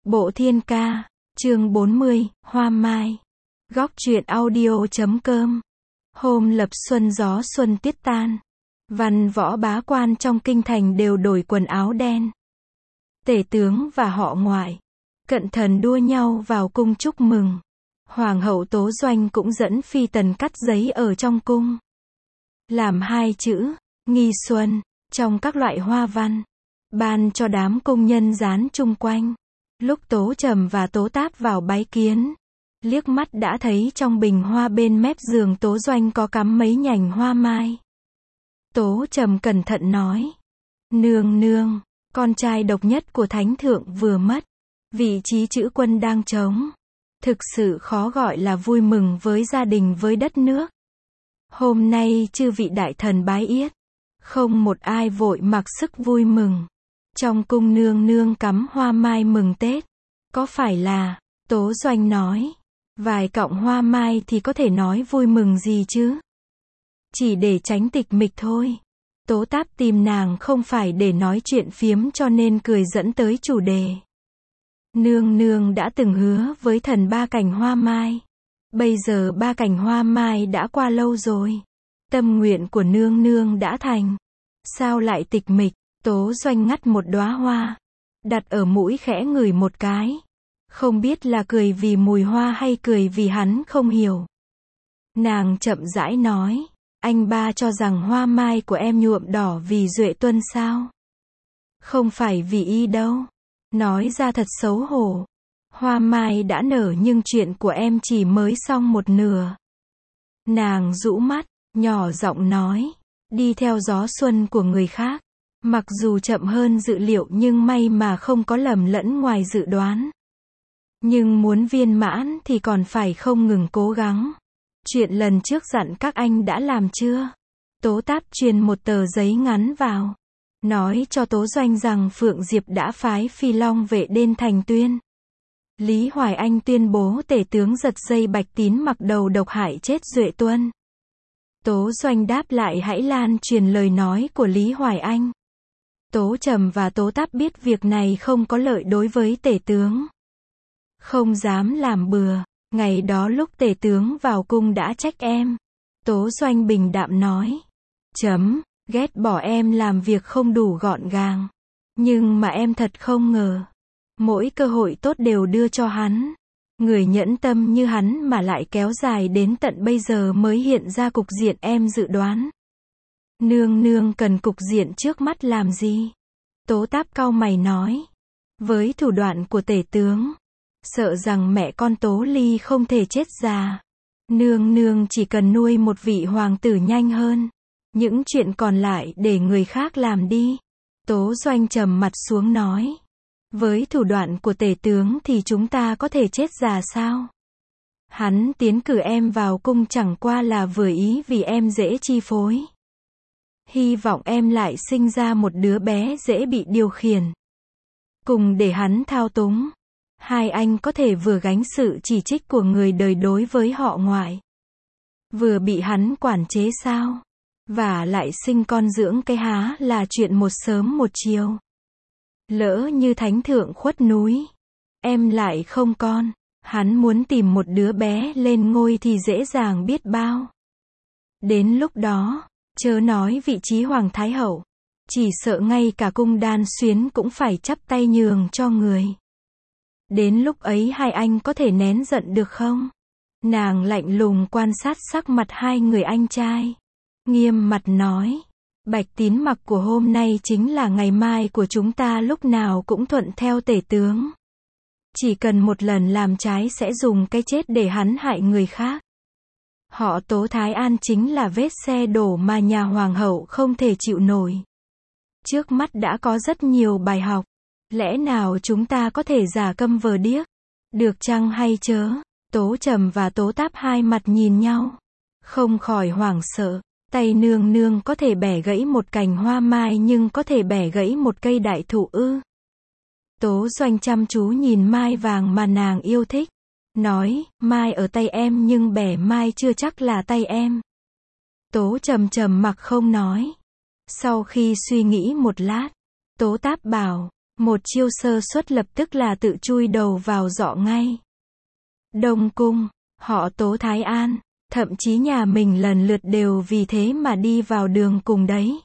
Bộ Thiên Ca, chương 40, Hoa Mai. Góc truyện audio.com. Hôm lập xuân gió xuân tiết tan. Văn võ bá quan trong kinh thành đều đổi quần áo đen. Tể tướng và họ ngoại, cận thần đua nhau vào cung chúc mừng. Hoàng hậu Tố Doanh cũng dẫn phi tần cắt giấy ở trong cung. Làm hai chữ, nghi xuân, trong các loại hoa văn. Ban cho đám công nhân dán chung quanh. Lúc Tố Trầm và Tố Táp vào bái kiến, liếc mắt đã thấy trong bình hoa bên mép giường Tố Doanh có cắm mấy nhành hoa mai. Tố Trầm cẩn thận nói, nương nương, con trai độc nhất của thánh thượng vừa mất, vị trí chữ quân đang trống. Thực sự khó gọi là vui mừng với gia đình với đất nước. Hôm nay chư vị đại thần bái yết, không một ai vội mặc sức vui mừng. Trong cung nương nương cắm hoa mai mừng Tết. Có phải là, Tố Doanh nói, vài cọng hoa mai thì có thể nói vui mừng gì chứ? Chỉ để tránh tịch mịch thôi. Tố Táp tìm nàng không phải để nói chuyện phiếm cho nên cười dẫn tới chủ đề. Nương nương đã từng hứa với thần 3 cành hoa mai. Bây giờ 3 cành hoa mai đã qua lâu rồi. Tâm nguyện của nương nương đã thành. Sao lại tịch mịch? Tố Doanh ngắt một đóa hoa, đặt ở mũi khẽ ngửi một cái. Không biết là cười vì mùi hoa hay cười vì hắn không hiểu. Nàng chậm rãi nói, anh ba cho rằng hoa mai của em nhuộm đỏ vì Duệ Tuân sao? Không phải vì y đâu. Nói ra thật xấu hổ. Hoa mai đã nở nhưng chuyện của em chỉ mới xong một nửa. Nàng rũ mắt, nhỏ giọng nói, đi theo gió xuân của người khác. Mặc dù chậm hơn dự liệu nhưng may mà không có lầm lẫn ngoài dự đoán. Nhưng muốn viên mãn thì còn phải không ngừng cố gắng. Chuyện lần trước dặn các anh đã làm chưa? Tố Táp truyền một tờ giấy ngắn vào. Nói cho Tố Doanh rằng Phượng Diệp đã phái Phi Long vệ đến Thành Tuyên. Lý Hoài Anh tuyên bố tể tướng giật dây Bạch Tín mặc đầu độc hại chết Duệ Tuân. Tố Doanh đáp lại hãy lan truyền lời nói của Lý Hoài Anh. Tố Trầm và Tố Táp biết việc này không có lợi đối với tể tướng. Không dám làm bừa. Ngày đó lúc tể tướng vào cung đã trách em. Tố Doanh bình đạm nói. Ghét bỏ em làm việc không đủ gọn gàng. Nhưng mà em thật không ngờ. Mỗi cơ hội tốt đều đưa cho hắn. Người nhẫn tâm như hắn mà lại kéo dài đến tận bây giờ mới hiện ra cục diện em dự đoán. Nương nương cần cục diện trước mắt làm gì? Tố Táp cau mày nói. Với thủ đoạn của tể tướng, sợ rằng mẹ con Tố Ly không thể chết già. Nương nương chỉ cần nuôi một vị hoàng tử nhanh hơn. Những chuyện còn lại để người khác làm đi. Tố Doanh trầm mặt xuống nói. Với thủ đoạn của tể tướng thì chúng ta có thể chết già sao? Hắn tiến cử em vào cung chẳng qua là vừa ý vì em dễ chi phối. Hy vọng em lại sinh ra một đứa bé dễ bị điều khiển. Cùng để hắn thao túng. Hai anh có thể vừa gánh sự chỉ trích của người đời đối với họ ngoại. Vừa bị hắn quản chế sao? Và lại sinh con dưỡng cái há là chuyện một sớm một chiều. Lỡ như thánh thượng khuất núi. Em lại không con. Hắn muốn tìm một đứa bé lên ngôi thì dễ dàng biết bao. Đến lúc đó, chớ nói vị trí hoàng thái hậu. Chỉ sợ ngay cả cung Đan Xuyến cũng phải chắp tay nhường cho người. Đến lúc ấy hai anh có thể nén giận được không? Nàng lạnh lùng quan sát sắc mặt hai người anh trai. Nghiêm mặt nói. Bạch Tín mặc của hôm nay chính là ngày mai của chúng ta lúc nào cũng thuận theo tể tướng. Chỉ cần một lần làm trái sẽ dùng cái chết để hắn hại người khác. Họ Tố Thái An chính là vết xe đổ mà nhà hoàng hậu không thể chịu nổi. Trước mắt đã có rất nhiều bài học. Lẽ nào chúng ta có thể giả câm vờ điếc? Được chăng hay chớ? Tố Trầm và Tố Táp hai mặt nhìn nhau. Không khỏi hoảng sợ. Tay nương nương có thể bẻ gãy một cành hoa mai nhưng có thể bẻ gãy một cây đại thụ ư? Tố Doanh chăm chú nhìn mai vàng mà nàng yêu thích. Nói, mai ở tay em nhưng bẻ mai chưa chắc là tay em. Tố Trầm trầm mặc không nói. Sau khi suy nghĩ một lát, Tố Táp bảo, Một chiêu sơ suất lập tức là tự chui đầu vào giọ ngay. Đông Cung, họ Tố Thái An, thậm chí nhà mình lần lượt đều vì thế mà đi vào đường cùng đấy.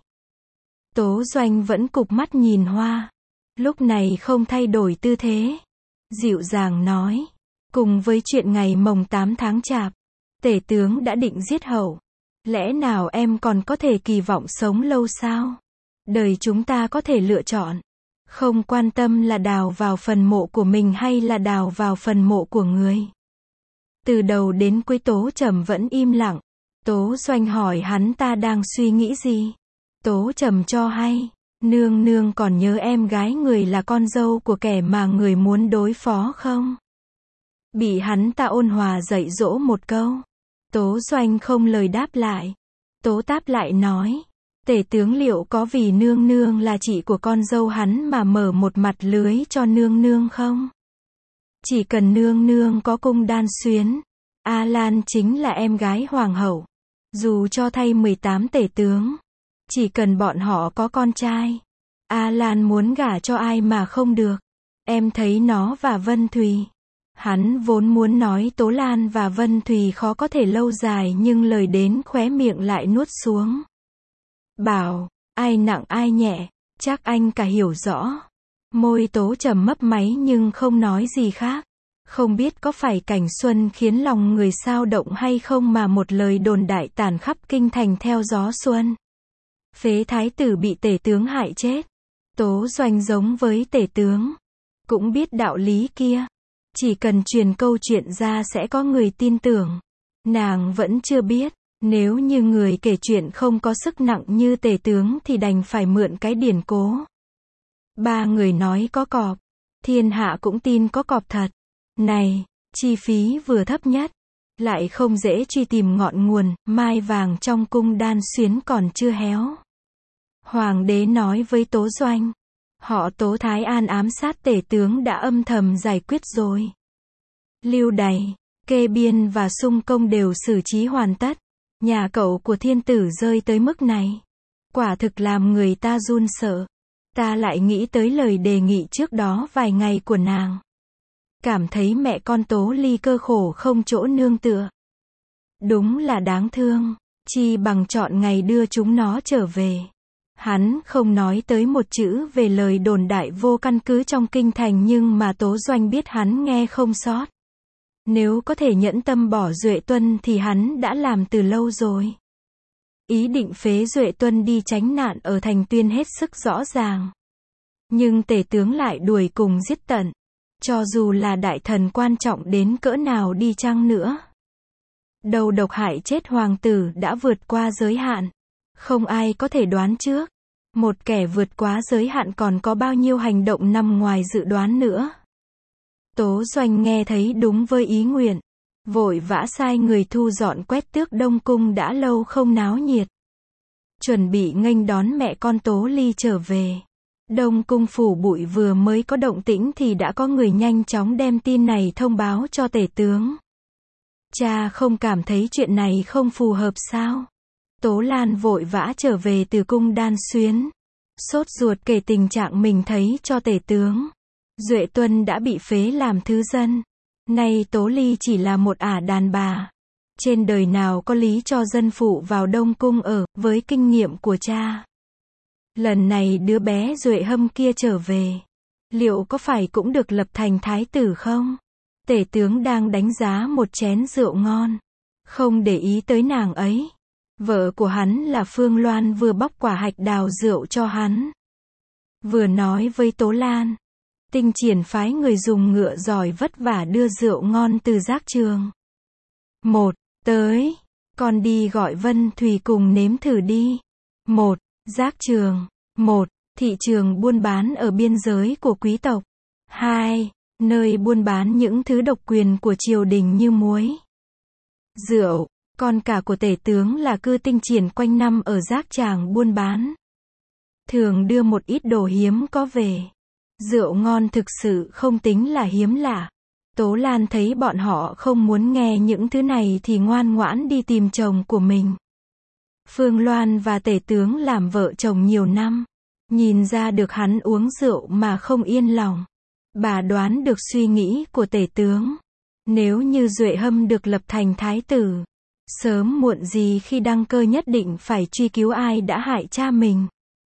Tố Doanh vẫn cụp mắt nhìn hoa. Lúc này không thay đổi tư thế. Dịu dàng nói. Cùng với chuyện ngày mồng 8 tháng Chạp, tể tướng đã định giết hậu. Lẽ nào em còn có thể kỳ vọng sống lâu sao? Đời chúng ta có thể lựa chọn. Không quan tâm là đào vào phần mộ của mình hay là đào vào phần mộ của người. Từ đầu đến cuối Tố Trầm vẫn im lặng. Tố Doanh hỏi hắn ta đang suy nghĩ gì. Tố Trầm cho hay, nương nương còn nhớ em gái người là con dâu của kẻ mà người muốn đối phó không? Bị hắn ta ôn hòa dạy dỗ một câu. Tố Doanh không lời đáp lại. Tố Táp lại nói, tể tướng liệu có vì nương nương là chị của con dâu hắn mà mở một mặt lưới cho nương nương không? Chỉ cần nương nương có cung đan xuyến, A Lan chính là em gái hoàng hậu. Dù cho thay 18 tể tướng, chỉ cần bọn họ có con trai, A Lan muốn gả cho ai mà không được. Em thấy nó và Vân Thùy. Hắn vốn muốn nói Tố Lan và Vân Thùy khó có thể lâu dài nhưng lời đến khóe miệng lại nuốt xuống. Bảo, ai nặng ai nhẹ, chắc anh cả hiểu rõ. Môi Tố Trầm mấp máy nhưng không nói gì khác. Không biết có phải cảnh xuân khiến lòng người xao động hay không mà một lời đồn đại tản khắp kinh thành theo gió xuân. Phế thái tử bị tể tướng hại chết. Tố Doanh giống với tể tướng. Cũng biết đạo lý kia. Chỉ cần truyền câu chuyện ra sẽ có người tin tưởng. Nàng vẫn chưa biết. Nếu như người kể chuyện không có sức nặng như tể tướng thì đành phải mượn cái điển cố. Ba người nói có cọp. Thiên hạ cũng tin có cọp thật. Này, chi phí vừa thấp nhất. Lại không dễ truy tìm ngọn nguồn, mai vàng trong cung đan xuyến còn chưa héo. Hoàng đế nói với Tố Doanh. Họ Tố Thái An ám sát tể tướng đã âm thầm giải quyết rồi. Lưu đày, kê biên và xung công đều xử trí hoàn tất. Nhà cậu của thiên tử rơi tới mức này. Quả thực làm người ta run sợ. Ta lại nghĩ tới lời đề nghị trước đó vài ngày của nàng. Cảm thấy mẹ con Tố Ly cơ khổ không chỗ nương tựa. Đúng là đáng thương. Chi bằng chọn ngày đưa chúng nó trở về. Hắn không nói tới một chữ về lời đồn đại vô căn cứ trong kinh thành nhưng mà Tố Doanh biết hắn nghe không sót. Nếu có thể nhẫn tâm bỏ Duệ Tuân thì hắn đã làm từ lâu rồi. Ý định phế Duệ Tuân đi tránh nạn ở thành Tuyên hết sức rõ ràng. Nhưng tể tướng lại đuổi cùng giết tận. Cho dù là đại thần quan trọng đến cỡ nào đi chăng nữa. Đầu độc hại chết hoàng tử đã vượt qua giới hạn. Không ai có thể đoán trước. Một kẻ vượt quá giới hạn còn có bao nhiêu hành động nằm ngoài dự đoán nữa. Tố Doanh nghe thấy đúng với ý nguyện. Vội vã sai người thu dọn quét tước Đông Cung đã lâu không náo nhiệt. Chuẩn bị nghênh đón mẹ con Tố Ly trở về. Đông Cung phủ bụi vừa mới có động tĩnh thì đã có người nhanh chóng đem tin này thông báo cho tể tướng. Cha không cảm thấy chuyện này không phù hợp sao? Tố Lan vội vã trở về từ cung đan xuyến. Sốt ruột kể tình trạng mình thấy cho tể tướng. Duệ Tuân đã bị phế làm thứ dân. Nay Tố Ly chỉ là một ả đàn bà. Trên đời nào có lý cho dân phụ vào Đông Cung ở, với kinh nghiệm của cha. Lần này đứa bé Duệ Hâm kia trở về. Liệu có phải cũng được lập thành thái tử không? Tể tướng đang đánh giá một chén rượu ngon. Không để ý tới nàng ấy. Vợ của hắn là Phương Loan vừa bóc quả hạch đào rượu cho hắn. Vừa nói với Tố Lan. Tinh Triển phái người dùng ngựa giỏi vất vả đưa rượu ngon từ giác trường. Một, tới. Con đi gọi Vân Thùy cùng nếm thử đi. Một, giác trường. Một, thị trường buôn bán ở biên giới của quý tộc. 2, nơi buôn bán những thứ độc quyền của triều đình như muối, rượu. Con cả của tể tướng là cư Tinh Triển quanh năm ở giác tràng buôn bán. Thường đưa một ít đồ hiếm có về. Rượu ngon thực sự không tính là hiếm lạ. Tố Lan thấy bọn họ không muốn nghe những thứ này thì ngoan ngoãn đi tìm chồng của mình. Phương Loan và tể tướng làm vợ chồng nhiều năm. Nhìn ra được hắn uống rượu mà không yên lòng. Bà đoán được suy nghĩ của tể tướng. Nếu như Duệ Hâm được lập thành thái tử, sớm muộn gì khi đăng cơ nhất định phải truy cứu ai đã hại cha mình.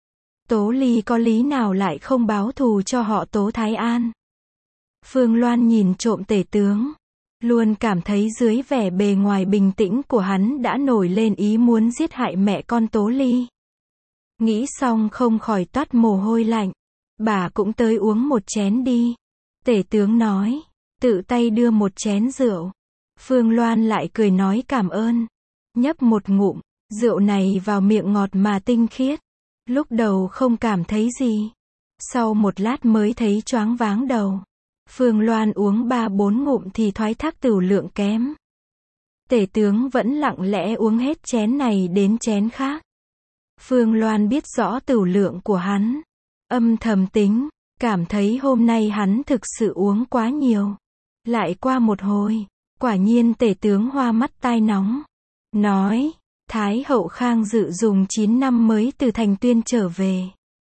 Tố Ly có lý nào lại không báo thù cho họ Tố Thái An. Phương Loan nhìn trộm tể tướng, luôn cảm thấy dưới vẻ bề ngoài bình tĩnh của hắn đã nổi lên ý muốn giết hại mẹ con Tố Ly. Nghĩ xong không khỏi toát mồ hôi lạnh. Bà cũng tới uống một chén đi. Tể tướng nói, tự tay đưa một chén rượu. Phương Loan lại cười nói cảm ơn. Nhấp một ngụm, rượu này vào miệng ngọt mà tinh khiết. Lúc đầu không cảm thấy gì. Sau một lát mới thấy choáng váng đầu. Phương Loan uống 3-4 ngụm thì thoái thác tửu lượng kém. Tể tướng vẫn lặng lẽ uống hết chén này đến chén khác. Phương Loan biết rõ tửu lượng của hắn. Âm thầm tính, cảm thấy hôm nay hắn thực sự uống quá nhiều. Lại qua một hồi, quả nhiên tể tướng hoa mắt tai nóng. Nói, Thái hậu Khang Dự dùng 9 năm mới từ Thành Tuyên trở về.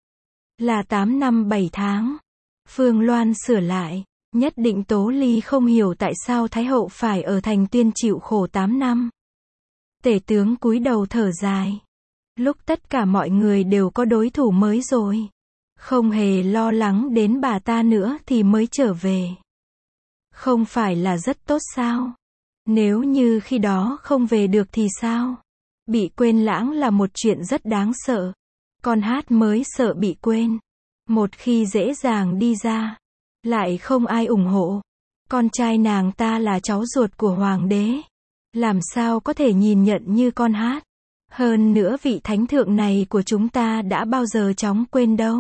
Là 8 năm 7 tháng. Phương Loan sửa lại, nhất định Tố Ly không hiểu tại sao Thái hậu phải ở Thành Tuyên chịu khổ 8 năm. Tể tướng cúi đầu thở dài. Lúc tất cả mọi người đều có đối thủ mới rồi. Không hề lo lắng đến bà ta nữa thì mới trở về. Không phải là rất tốt sao? Nếu như khi đó không về được thì sao? Bị quên lãng là một chuyện rất đáng sợ. Con Hát mới sợ bị quên. Một khi dễ dàng đi ra, lại không ai ủng hộ. Con trai nàng ta là cháu ruột của hoàng đế. Làm sao có thể nhìn nhận như con Hát? Hơn nữa vị thánh thượng này của chúng ta đã bao giờ chóng quên đâu.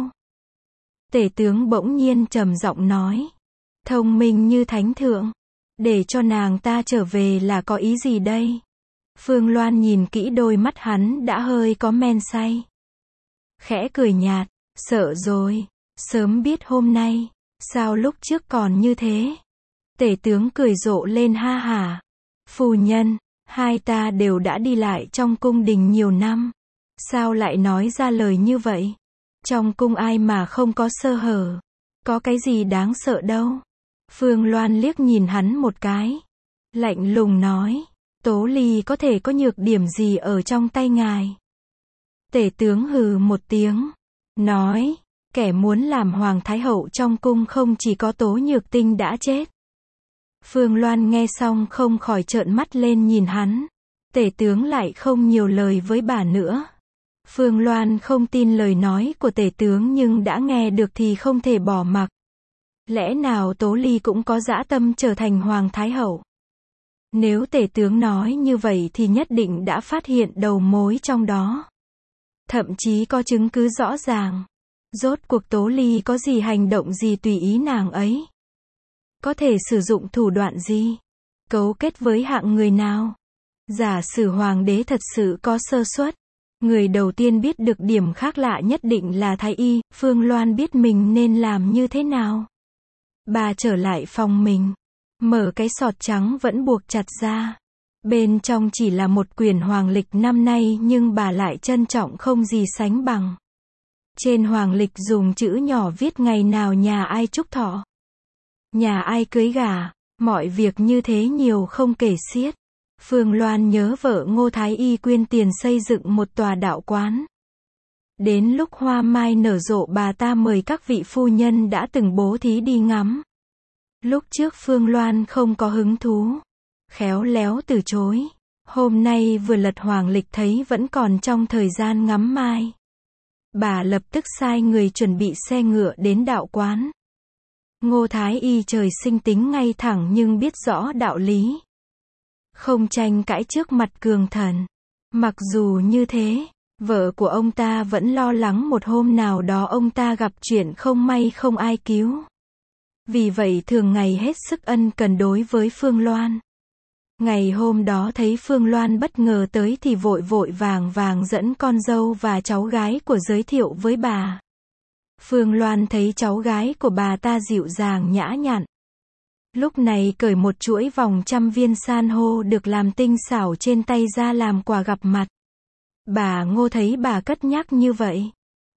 Tể tướng bỗng nhiên trầm giọng nói. Thông minh như thánh thượng. Để cho nàng ta trở về là có ý gì đây? Phương Loan nhìn kỹ đôi mắt hắn đã hơi có men say. Khẽ cười nhạt. Sợ rồi. Sớm biết hôm nay. Sao lúc trước còn như thế? Tể tướng cười rộ lên ha hả. Phu nhân, hai ta đều đã đi lại trong cung đình nhiều năm. Sao lại nói ra lời như vậy? Trong cung ai mà không có sơ hở? Có cái gì đáng sợ đâu? Phương Loan liếc nhìn hắn một cái. Lạnh lùng nói. Tố Ly có thể có nhược điểm gì ở trong tay ngài? Tể tướng hừ một tiếng. Nói. Kẻ muốn làm hoàng thái hậu trong cung không chỉ có Tố Nhược Tinh đã chết. Phương Loan nghe xong không khỏi trợn mắt lên nhìn hắn. Tể tướng lại không nhiều lời với bà nữa. Phương Loan không tin lời nói của tể tướng nhưng đã nghe được thì không thể bỏ mặc. Lẽ nào Tố Ly cũng có dã tâm trở thành hoàng thái hậu? Nếu tể tướng nói như vậy thì nhất định đã phát hiện đầu mối trong đó. Thậm chí có chứng cứ rõ ràng. Rốt cuộc Tố Ly có gì hành động gì tùy ý nàng ấy? Có thể sử dụng thủ đoạn gì? Cấu kết với hạng người nào? Giả sử hoàng đế thật sự có sơ suất. Người đầu tiên biết được điểm khác lạ nhất định là Thái Y. Phương Loan biết mình nên làm như thế nào. Bà trở lại phòng mình. Mở cái sọt trắng vẫn buộc chặt ra. Bên trong chỉ là một quyển hoàng lịch năm nay nhưng bà lại trân trọng không gì sánh bằng. Trên hoàng lịch dùng chữ nhỏ viết ngày nào nhà ai chúc thọ. Nhà ai cưới gả. Mọi việc như thế nhiều không kể xiết. Phương Loan nhớ vợ Ngô Thái Y quyên tiền xây dựng một tòa đạo quán. Đến lúc hoa mai nở rộ bà ta mời các vị phu nhân đã từng bố thí đi ngắm. Lúc trước Phương Loan không có hứng thú. Khéo léo từ chối. Hôm nay vừa lật hoàng lịch thấy vẫn còn trong thời gian ngắm mai. Bà lập tức sai người chuẩn bị xe ngựa đến đạo quán. Ngô Thái Y trời sinh tính ngay thẳng nhưng biết rõ đạo lý. Không tranh cãi trước mặt cường thần. Mặc dù như thế, vợ của ông ta vẫn lo lắng một hôm nào đó ông ta gặp chuyện không may không ai cứu. Vì vậy thường ngày hết sức ân cần đối với Phương Loan. Ngày hôm đó thấy Phương Loan bất ngờ tới thì vội vội vàng vàng dẫn con dâu và cháu gái của giới thiệu với bà. Phương Loan thấy cháu gái của bà ta dịu dàng nhã nhặn. Lúc này cởi một chuỗi vòng 100 viên san hô được làm tinh xảo trên tay ra làm quà gặp mặt. Bà Ngô thấy bà cất nhắc như vậy.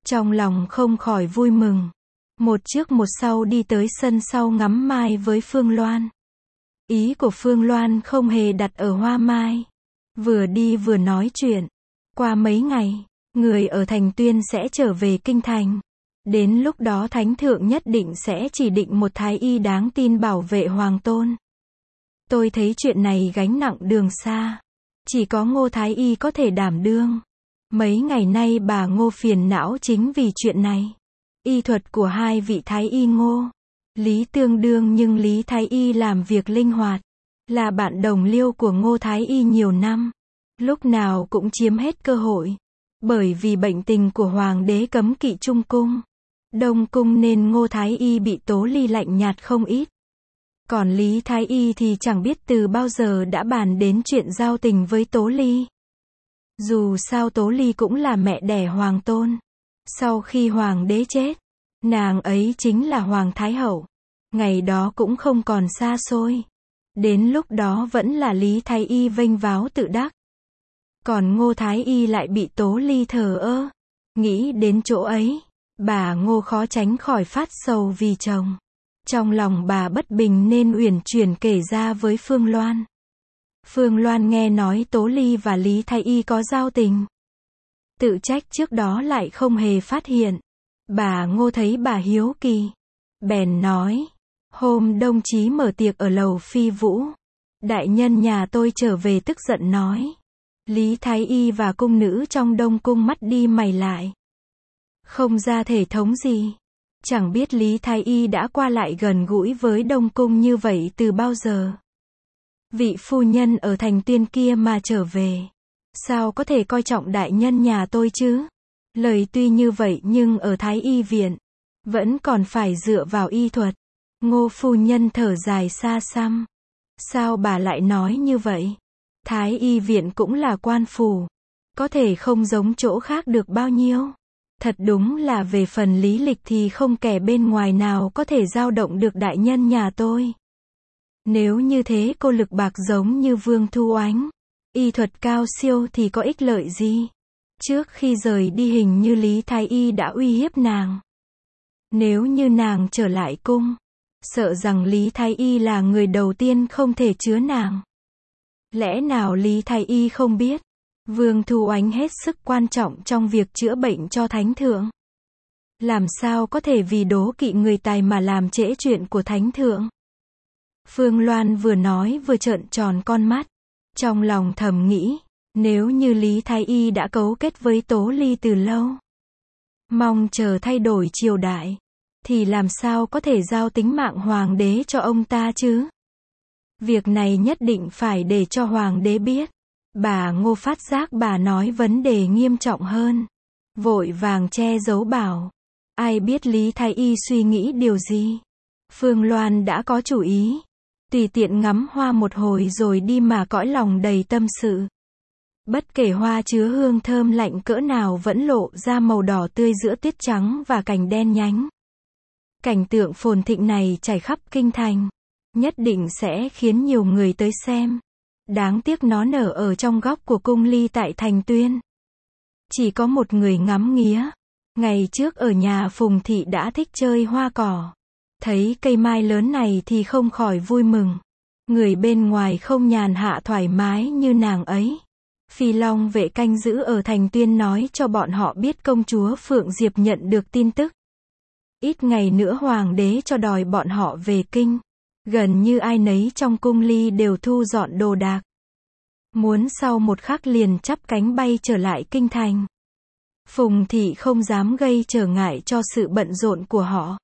Trong lòng không khỏi vui mừng. Một trước một sau đi tới sân sau ngắm mai với Phương Loan. Ý của Phương Loan không hề đặt ở hoa mai. Vừa đi vừa nói chuyện. Qua mấy ngày, người ở Thành Tuyên sẽ trở về kinh thành. Đến lúc đó Thánh Thượng nhất định sẽ chỉ định một thái y đáng tin bảo vệ hoàng tôn. Tôi thấy chuyện này gánh nặng đường xa. Chỉ có Ngô thái y có thể đảm đương. Mấy ngày nay bà Ngô phiền não chính vì chuyện này. Y thuật của hai vị thái y Ngô, Lý tương đương nhưng Lý thái y làm việc linh hoạt. Là bạn đồng liêu của Ngô thái y nhiều năm. Lúc nào cũng chiếm hết cơ hội. Bởi vì bệnh tình của hoàng đế cấm kỵ Trung cung, Đông cung nên Ngô thái y bị Tố Ly lạnh nhạt không ít. Còn Lý thái y thì chẳng biết từ bao giờ đã bàn đến chuyện giao tình với Tố Ly. Dù sao Tố Ly cũng là mẹ đẻ hoàng tôn. Sau khi hoàng đế chết, nàng ấy chính là hoàng thái hậu. Ngày đó cũng không còn xa xôi. Đến lúc đó vẫn là Lý thái y vênh váo tự đắc. Còn Ngô thái y lại bị Tố Ly thờ ơ. Nghĩ đến chỗ ấy, bà Ngô khó tránh khỏi phát sầu vì chồng. Trong lòng bà bất bình nên uyển chuyển kể ra với Phương Loan. Phương Loan nghe nói Tố Ly và Lý thái y có giao tình. Tự trách trước đó lại không hề phát hiện. Bà Ngô thấy bà hiếu kỳ. Bèn nói, hôm đồng chí mở tiệc ở lầu Phi Vũ. Đại nhân nhà tôi trở về tức giận nói. Lý thái y và cung nữ trong Đông cung mắt đi mày lại. Không ra thể thống gì. Chẳng biết Lý thái y đã qua lại gần gũi với Đông cung như vậy từ bao giờ. Vị phu nhân ở Thành Tuyên kia mà trở về. Sao có thể coi trọng đại nhân nhà tôi chứ? Lời tuy như vậy nhưng ở Thái y viện, vẫn còn phải dựa vào y thuật. Ngô phu nhân thở dài xa xăm. Sao bà lại nói như vậy? Thái y viện cũng là quan phủ. Có thể không giống chỗ khác được bao nhiêu. Thật đúng là về phần lý lịch thì không kẻ bên ngoài nào có thể dao động được đại nhân nhà tôi. Nếu như thế cô lực bạc giống như Vương Thu Oánh, y thuật cao siêu thì có ích lợi gì? Trước khi rời đi hình như Lý thái y đã uy hiếp nàng. Nếu như nàng trở lại cung, sợ rằng Lý thái y là người đầu tiên không thể chứa nàng. Lẽ nào Lý thái y không biết? Vương Thu Oánh hết sức quan trọng trong việc chữa bệnh cho Thánh Thượng. Làm sao có thể vì đố kỵ người tài mà làm trễ chuyện của Thánh Thượng? Phương Loan vừa nói vừa trợn tròn con mắt. Trong lòng thầm nghĩ, nếu như Lý thái y đã cấu kết với Tố Ly từ lâu, mong chờ thay đổi triều đại, thì làm sao có thể giao tính mạng hoàng đế cho ông ta chứ? Việc này nhất định phải để cho hoàng đế biết. Bà Ngô phát giác bà nói vấn đề nghiêm trọng hơn. Vội vàng che giấu bảo. Ai biết Lý thái y suy nghĩ điều gì? Phương Loan đã có chủ ý. Tùy tiện ngắm hoa một hồi rồi đi mà cõi lòng đầy tâm sự. Bất kể hoa chứa hương thơm lạnh cỡ nào vẫn lộ ra màu đỏ tươi giữa tuyết trắng và cành đen nhánh. Cảnh tượng phồn thịnh này trải khắp kinh thành. Nhất định sẽ khiến nhiều người tới xem. Đáng tiếc nó nở ở trong góc của cung Ly tại Thành Tuyên. Chỉ có một người ngắm nghía. Ngày trước ở nhà Phùng Thị đã thích chơi hoa cỏ. Thấy cây mai lớn này thì không khỏi vui mừng. Người bên ngoài không nhàn hạ thoải mái như nàng ấy. Phi Long vệ canh giữ ở Thành Tuyên nói cho bọn họ biết công chúa Phượng Diệp nhận được tin tức. Ít ngày nữa hoàng đế cho đòi bọn họ về kinh. Gần như ai nấy trong cung Ly đều thu dọn đồ đạc. Muốn sau một khắc liền chắp cánh bay trở lại kinh thành. Phùng Thị không dám gây trở ngại cho sự bận rộn của họ.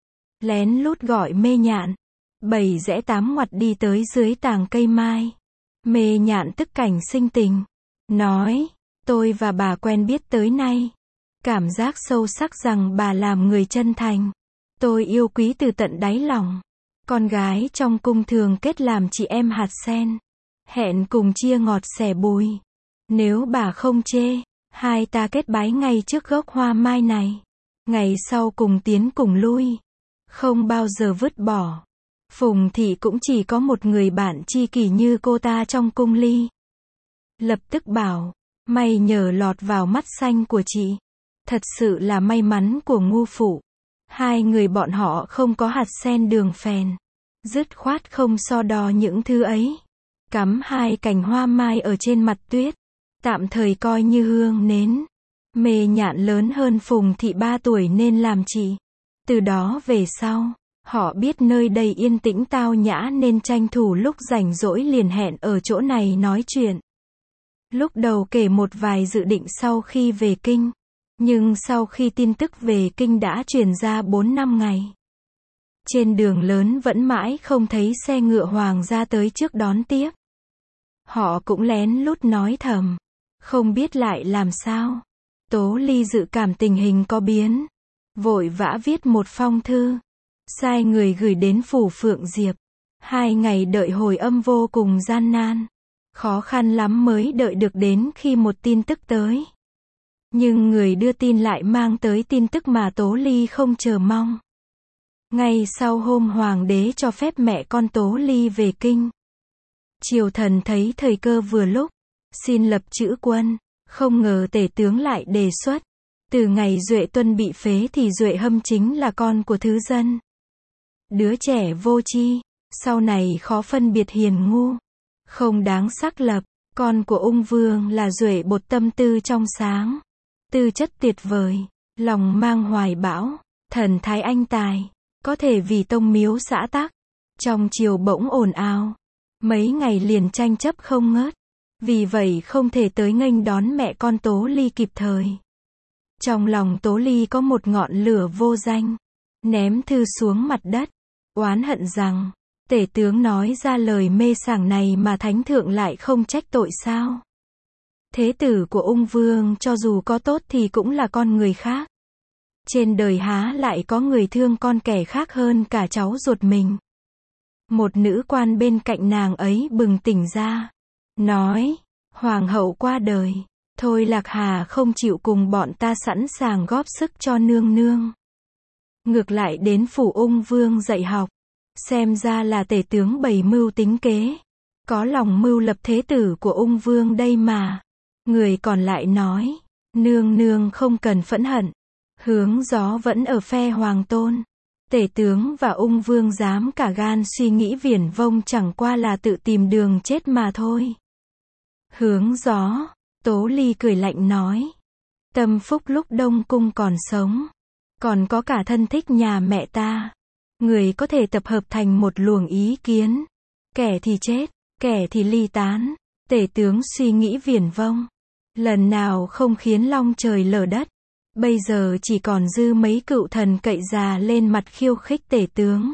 Lén lút gọi Mê Nhạn. 7 rẽ 8 ngoặt đi tới dưới tàng cây mai. Mê Nhạn tức cảnh sinh tình. Nói, tôi và bà quen biết tới nay. Cảm giác sâu sắc rằng bà làm người chân thành. Tôi yêu quý từ tận đáy lòng. Con gái trong cung thường kết làm chị em hạt sen. Hẹn cùng chia ngọt sẻ bùi. Nếu bà không chê, hai ta kết bái ngay trước gốc hoa mai này. Ngày sau cùng tiến cùng lui. Không bao giờ vứt bỏ. Phùng Thị cũng chỉ có một người bạn tri kỷ như cô ta trong cung Ly. Lập tức bảo, may nhờ lọt vào mắt xanh của chị. Thật sự là may mắn của ngu phụ. Hai người bọn họ không có hạt sen đường phèn. Dứt khoát không so đo những thứ ấy. Cắm hai cành hoa mai ở trên mặt tuyết. Tạm thời coi như hương nến. Mê Nhạn lớn hơn Phùng Thị 3 tuổi nên làm chị. Từ đó về sau, họ biết nơi đây yên tĩnh tao nhã nên tranh thủ lúc rảnh rỗi liền hẹn ở chỗ này nói chuyện. Lúc đầu kể một vài dự định sau khi về kinh. Nhưng sau khi tin tức về kinh đã truyền ra 4-5 ngày. Trên đường lớn vẫn mãi không thấy xe ngựa hoàng gia tới trước đón tiếp. Họ cũng lén lút nói thầm. Không biết lại làm sao. Tố Ly dự cảm tình hình có biến. Vội vã viết một phong thư. Sai người gửi đến phủ Phượng Diệp. 2 ngày đợi hồi âm vô cùng gian nan. Khó khăn lắm mới đợi được đến khi một tin tức tới. Nhưng người đưa tin lại mang tới tin tức mà Tố Ly không chờ mong. Ngay sau hôm hoàng đế cho phép mẹ con Tố Ly về kinh. Triều thần thấy thời cơ vừa lúc. Xin lập chữ quân. Không ngờ tể tướng lại đề xuất. Từ ngày Duệ Tuân bị phế thì Duệ Hâm chính là con của thứ dân. Đứa trẻ vô tri, sau này khó phân biệt hiền ngu. Không đáng xác lập. Con của ung vương là Duệ Bột tâm tư trong sáng. Tư chất tuyệt vời. Lòng mang hoài bão. Thần thái anh tài. Có thể vì tông miếu xã tắc. Trong triều bỗng ồn ào. Mấy ngày liền tranh chấp không ngớt. Vì vậy không thể tới nghênh đón mẹ con Tố Ly kịp thời. Trong lòng Tố Ly có một ngọn lửa vô danh. Ném thư xuống mặt đất. Oán hận rằng, tể tướng nói ra lời mê sảng này mà thánh thượng lại không trách tội sao. Thế tử của ung vương cho dù có tốt thì cũng là con người khác. Trên đời há lại có người thương con kẻ khác hơn cả cháu ruột mình. Một nữ quan bên cạnh nàng ấy bừng tỉnh ra. Nói, hoàng hậu qua đời. Thôi Lạc Hà không chịu cùng bọn ta sẵn sàng góp sức cho nương nương. Ngược lại đến phủ ung vương dạy học. Xem ra là tể tướng bày mưu tính kế. Có lòng mưu lập thế tử của ung vương đây mà. Người còn lại nói, nương nương không cần phẫn hận. Hướng gió vẫn ở phe hoàng tôn. Tể tướng và ung vương dám cả gan suy nghĩ viển vông chẳng qua là tự tìm đường chết mà thôi. Hướng gió, Tố Ly cười lạnh nói. Tâm phúc lúc Đông Cung còn sống. Còn có cả thân thích nhà mẹ ta. Người có thể tập hợp thành một luồng ý kiến. Kẻ thì chết, kẻ thì ly tán. Tể tướng suy nghĩ viển vông. Lần nào không khiến long trời lở đất. Bây giờ chỉ còn dư mấy cựu thần cậy già lên mặt khiêu khích tể tướng.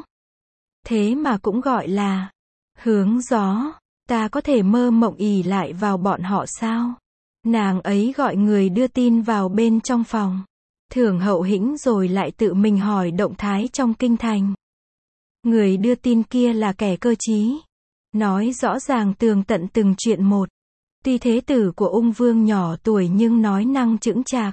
Thế mà cũng gọi là hướng gió. Ta có thể mơ mộng ỷ lại vào bọn họ sao? Nàng ấy gọi người đưa tin vào bên trong phòng. Thưởng hậu hĩnh rồi lại tự mình hỏi động thái trong kinh thành. Người đưa tin kia là kẻ cơ trí. Nói rõ ràng tường tận từng chuyện một. Tuy thế tử của ung vương nhỏ tuổi nhưng nói năng chững chạc.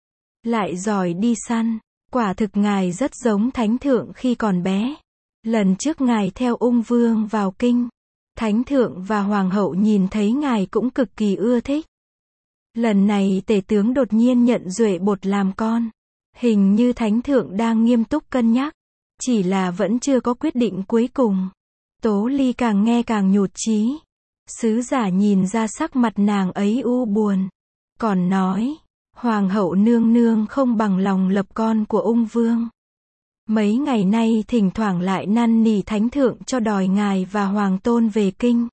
Lại giỏi đi săn. Quả thực ngài rất giống thánh thượng khi còn bé. Lần trước ngài theo ung vương vào kinh. Thánh thượng và hoàng hậu nhìn thấy ngài cũng cực kỳ ưa thích. Lần này tể tướng đột nhiên nhận Duệ Bột làm con. Hình như thánh thượng đang nghiêm túc cân nhắc. Chỉ là vẫn chưa có quyết định cuối cùng. Tố Ly càng nghe càng nhụt chí. Sứ giả nhìn ra sắc mặt nàng ấy u buồn. Còn nói, hoàng hậu nương nương không bằng lòng lập con của ung vương. Mấy ngày nay thỉnh thoảng lại năn nỉ thánh thượng cho đòi ngài và hoàng tôn về kinh.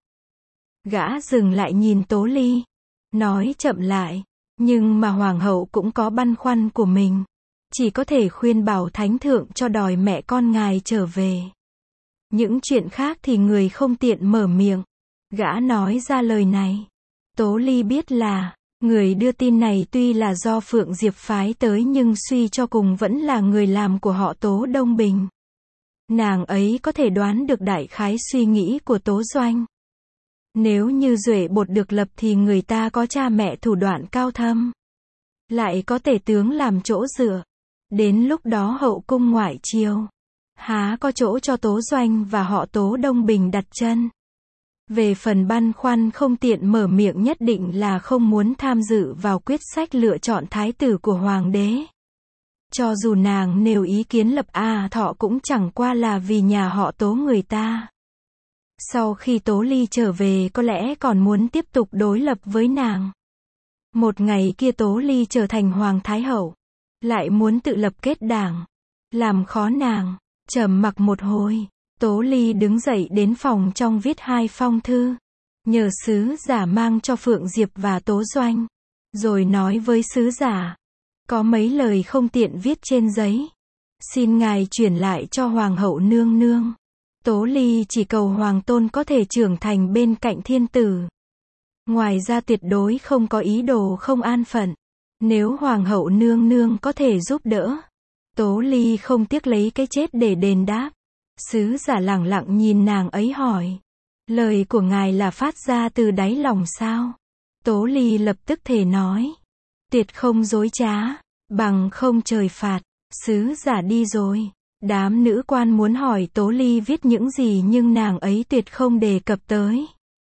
Gã dừng lại nhìn Tố Ly. Nói chậm lại. Nhưng mà hoàng hậu cũng có băn khoăn của mình. Chỉ có thể khuyên bảo thánh thượng cho đòi mẹ con ngài trở về. Những chuyện khác thì người không tiện mở miệng. Gã nói ra lời này. Tố Ly biết là, người đưa tin này tuy là do Phượng Diệp phái tới nhưng suy cho cùng vẫn là người làm của họ Tố Đông Bình. Nàng ấy có thể đoán được đại khái suy nghĩ của Tố Doanh. Nếu như Duệ Bột được lập thì người ta có cha mẹ thủ đoạn cao thâm. Lại có tể tướng làm chỗ dựa. Đến lúc đó hậu cung ngoại triều. Há có chỗ cho Tố Doanh và họ Tố Đông Bình đặt chân. Về phần băn khoăn không tiện mở miệng nhất định là không muốn tham dự vào quyết sách lựa chọn thái tử của hoàng đế. Cho dù nàng nêu ý kiến lập A Thọ cũng chẳng qua là vì nhà họ Tố người ta. Sau khi Tố Ly trở về có lẽ còn muốn tiếp tục đối lập với nàng. Một ngày kia Tố Ly trở thành hoàng thái hậu, lại muốn tự lập kết đảng, làm khó nàng. Trầm mặc một hồi, Tố Ly đứng dậy đến phòng trong viết 2 phong thư, nhờ sứ giả mang cho Phượng Diệp và Tố Doanh, rồi nói với sứ giả, có mấy lời không tiện viết trên giấy, xin ngài chuyển lại cho hoàng hậu nương nương. Tố Ly chỉ cầu hoàng tôn có thể trưởng thành bên cạnh thiên tử. Ngoài ra tuyệt đối không có ý đồ không an phận. Nếu hoàng hậu nương nương có thể giúp đỡ, Tố Ly không tiếc lấy cái chết để đền đáp. Sứ giả lẳng lặng nhìn nàng ấy hỏi, lời của ngài là phát ra từ đáy lòng sao? Tố Ly lập tức thề nói, tuyệt không dối trá, bằng không trời phạt. Sứ giả đi rồi. Đám nữ quan muốn hỏi Tố Ly viết những gì nhưng nàng ấy tuyệt không đề cập tới.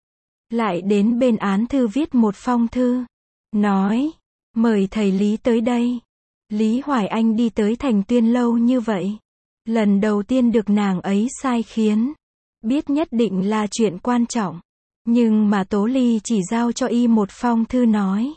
Lại đến bên án thư viết một phong thư, nói, mời thầy Lý tới đây. Lý Hoài Anh đi tới Thành Tuyên lâu như vậy, lần đầu tiên được nàng ấy sai khiến, biết nhất định là chuyện quan trọng, nhưng mà Tố Ly chỉ giao cho y một phong thư nói,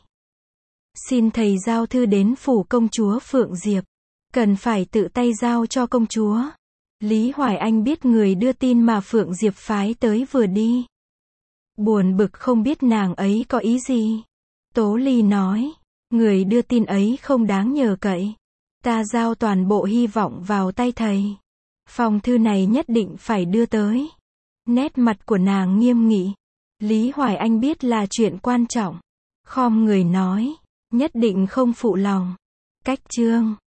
xin thầy giao thư đến phủ công chúa Phượng Diệp, cần phải tự tay giao cho công chúa. Lý Hoài Anh biết người đưa tin mà Phượng Diệp phái tới vừa đi, buồn bực không biết nàng ấy có ý gì. Tố Ly nói, người đưa tin ấy không đáng nhờ cậy, ta giao toàn bộ hy vọng vào tay thầy. Phong thư này nhất định phải đưa tới. Nét mặt của nàng nghiêm nghị. Lý Hoài Anh biết là chuyện quan trọng, khom người nói, nhất định không phụ lòng. Cách chương